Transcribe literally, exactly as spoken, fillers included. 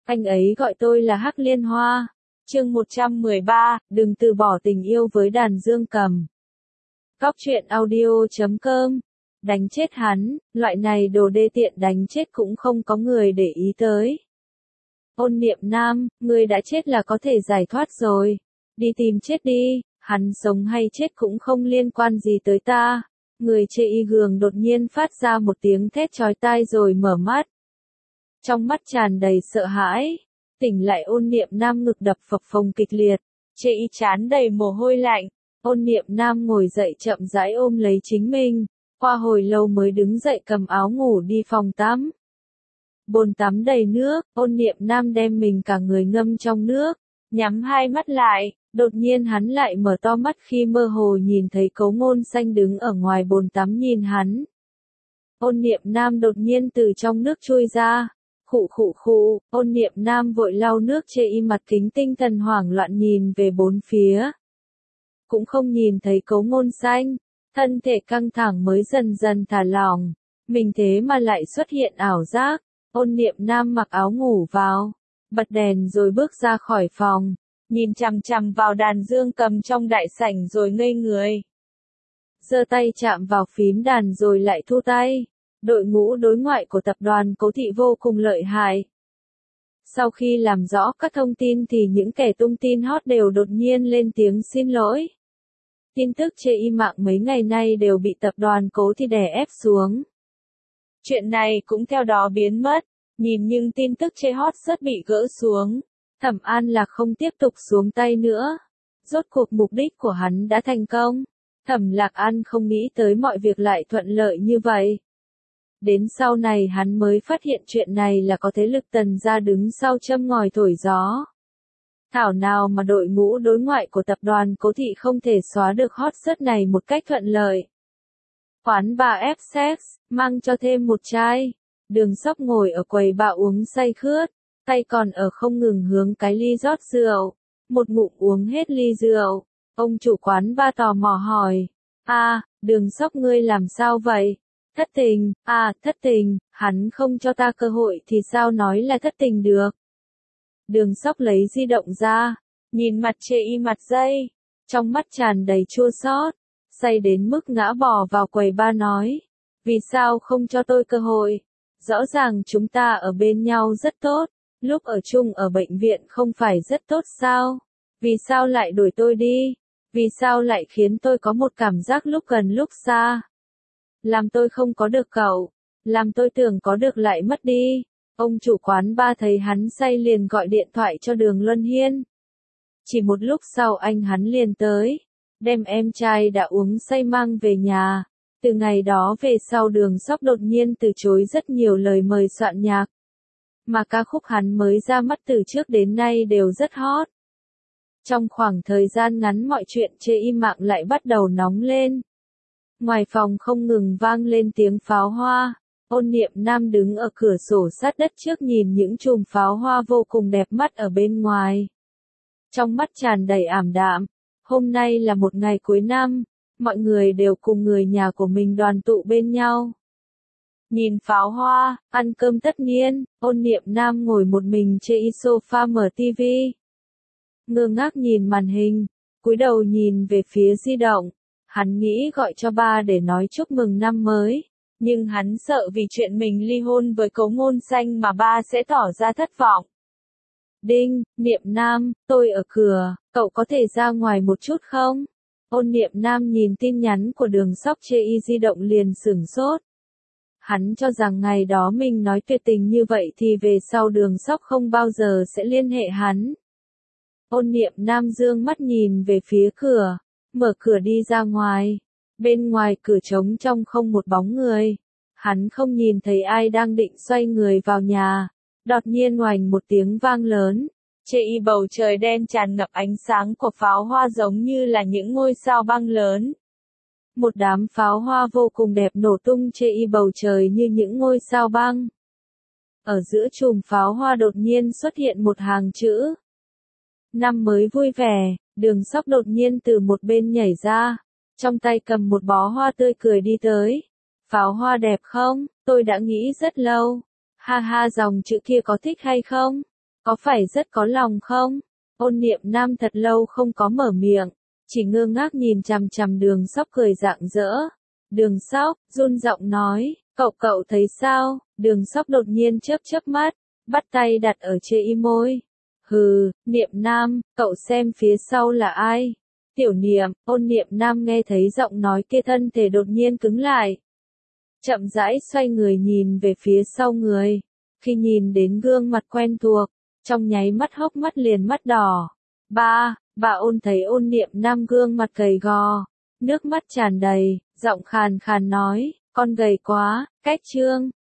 Anh ấy gọi tôi là Hắc Liên Hoa. Chương một trăm mười ba, đừng từ bỏ tình yêu với đàn dương cầm. Góc truyện audio chấm com. Đánh chết hắn, loại này đồ đê tiện đánh chết cũng không có người để ý tới. Ôn Niệm Nam, ngươi đã chết là có thể giải thoát rồi. Đi tìm chết đi, hắn sống hay chết cũng không liên quan gì tới ta. Người chê y gường đột nhiên phát ra một tiếng thét chói tai rồi mở mắt. Trong mắt tràn đầy sợ hãi, tỉnh lại Ôn Niệm Nam ngực đập phập phồng kịch liệt, chê y trán đầy mồ hôi lạnh. Ôn Niệm Nam ngồi dậy chậm rãi ôm lấy chính mình, qua hồi lâu mới đứng dậy cầm áo ngủ đi phòng tắm. Bồn tắm đầy nước, Ôn Niệm Nam đem mình cả người ngâm trong nước, nhắm hai mắt lại, đột nhiên hắn lại mở to mắt khi mơ hồ nhìn thấy Cấu Ngôn Xanh đứng ở ngoài bồn tắm nhìn hắn. Ôn Niệm Nam đột nhiên từ trong nước chui ra, khụ khụ khụ, Ôn Niệm Nam vội lau nước chê y mặt kính tinh thần hoảng loạn nhìn về bốn phía. Cũng không nhìn thấy Cấu Ngôn Xanh, thân thể căng thẳng mới dần dần thả lỏng, mình thế mà lại xuất hiện ảo giác. Ôn Niệm Nam mặc áo ngủ vào, bật đèn rồi bước ra khỏi phòng, nhìn chằm chằm vào đàn dương cầm trong đại sảnh rồi ngây người. Giơ tay chạm vào phím đàn rồi lại thu tay. Đội ngũ đối ngoại của tập đoàn Cố Thị vô cùng lợi hại. Sau khi làm rõ các thông tin thì những kẻ tung tin hot đều đột nhiên lên tiếng xin lỗi. Tin tức chê y mạng mấy ngày nay đều bị tập đoàn Cố Thị đè ép xuống. Chuyện này cũng theo đó biến mất, nhìn nhưng tin tức chê hot rất bị gỡ xuống. Thẩm An Lạc không tiếp tục xuống tay nữa. Rốt cuộc mục đích của hắn đã thành công. Thẩm Lạc An không nghĩ tới mọi việc lại thuận lợi như vậy. Đến sau này hắn mới phát hiện chuyện này là có thế lực Tần gia đứng sau châm ngòi thổi gió. Thảo nào mà đội ngũ đối ngoại của tập đoàn Cố Thị không thể xóa được hot search này một cách thuận lợi. Quán bar F-Sex, mang cho thêm một chai. Đường Sóc ngồi ở quầy bar uống say khướt, tay còn ở không ngừng hướng cái ly rót rượu. Một ngụm uống hết ly rượu, ông chủ quán bar tò mò hỏi. À, Đường Sóc ngươi làm sao vậy? Thất tình, à, thất tình, hắn không cho ta cơ hội thì sao nói là thất tình được. Đường Sóc lấy di động ra, nhìn mặt chê y mặt dây, trong mắt tràn đầy chua xót, say đến mức ngã bò vào quầy bar nói. Vì sao không cho tôi cơ hội? Rõ ràng chúng ta ở bên nhau rất tốt, lúc ở chung ở bệnh viện không phải rất tốt sao? Vì sao lại đuổi tôi đi? Vì sao lại khiến tôi có một cảm giác lúc gần lúc xa? Làm tôi không có được cậu, làm tôi tưởng có được lại mất đi. Ông chủ quán ba thấy hắn say liền gọi điện thoại cho Đường Luân Hiên. Chỉ một lúc sau anh hắn liền tới, đem em trai đã uống say mang về nhà. Từ ngày đó về sau Đường Sóc đột nhiên từ chối rất nhiều lời mời soạn nhạc. Mà ca khúc hắn mới ra mắt từ trước đến nay đều rất hot. Trong khoảng thời gian ngắn mọi chuyện chê y mạng lại bắt đầu nóng lên. Ngoài phòng không ngừng vang lên tiếng pháo hoa, Ôn Niệm Nam đứng ở cửa sổ sát đất trước nhìn những chùm pháo hoa vô cùng đẹp mắt ở bên ngoài. Trong mắt tràn đầy ảm đạm, hôm nay là một ngày cuối năm, mọi người đều cùng người nhà của mình đoàn tụ bên nhau. Nhìn pháo hoa, ăn cơm tất niên, Ôn Niệm Nam ngồi một mình trên sofa mở tivi. Ngơ ngác nhìn màn hình, cúi đầu nhìn về phía di động. Hắn nghĩ gọi cho ba để nói chúc mừng năm mới, nhưng hắn sợ vì chuyện mình ly hôn với Cấu Ngôn Xanh mà ba sẽ tỏ ra thất vọng. Đinh, Niệm Nam, tôi ở cửa, cậu có thể ra ngoài một chút không? Ôn Niệm Nam nhìn tin nhắn của Đường Sóc chê y di động liền sửng sốt. Hắn cho rằng ngày đó mình nói tuyệt tình như vậy thì về sau Đường Sóc không bao giờ sẽ liên hệ hắn. Ôn Niệm Nam dương mắt nhìn về phía cửa. Mở cửa đi ra ngoài, bên ngoài cửa trống trông không một bóng người. Hắn không nhìn thấy ai đang định xoay người vào nhà. Đột nhiên oành một tiếng vang lớn, chê y bầu trời đen tràn ngập ánh sáng của pháo hoa giống như là những ngôi sao băng lớn. Một đám pháo hoa vô cùng đẹp nổ tung chê y bầu trời như những ngôi sao băng. Ở giữa chùm pháo hoa đột nhiên xuất hiện một hàng chữ. Năm mới vui vẻ. Đường Sóc đột nhiên từ một bên nhảy ra, trong tay cầm một bó hoa tươi cười đi tới. Pháo hoa đẹp không? Tôi đã nghĩ rất lâu. Ha ha, dòng chữ kia có thích hay không? có phải rất có lòng không? Ôn Niệm Nam thật lâu không có mở miệng, chỉ ngơ ngác nhìn chằm chằm Đường Sóc cười rạng rỡ. Đường Sóc, run giọng nói, cậu cậu thấy sao? Đường Sóc đột nhiên chớp chớp mắt, bắt tay đặt ở trên môi. Hừ, Niệm Nam, cậu xem phía sau là ai? Tiểu Niệm, Ôn Niệm Nam nghe thấy giọng nói kia thân thể đột nhiên cứng lại. Chậm rãi xoay người nhìn về phía sau người. Khi nhìn đến gương mặt quen thuộc, trong nháy mắt hốc mắt liền mắt đỏ. Ba, bà Ôn thấy Ôn Niệm Nam gương mặt gầy gò, nước mắt tràn đầy, giọng khàn khàn nói, con gầy quá, cách trương.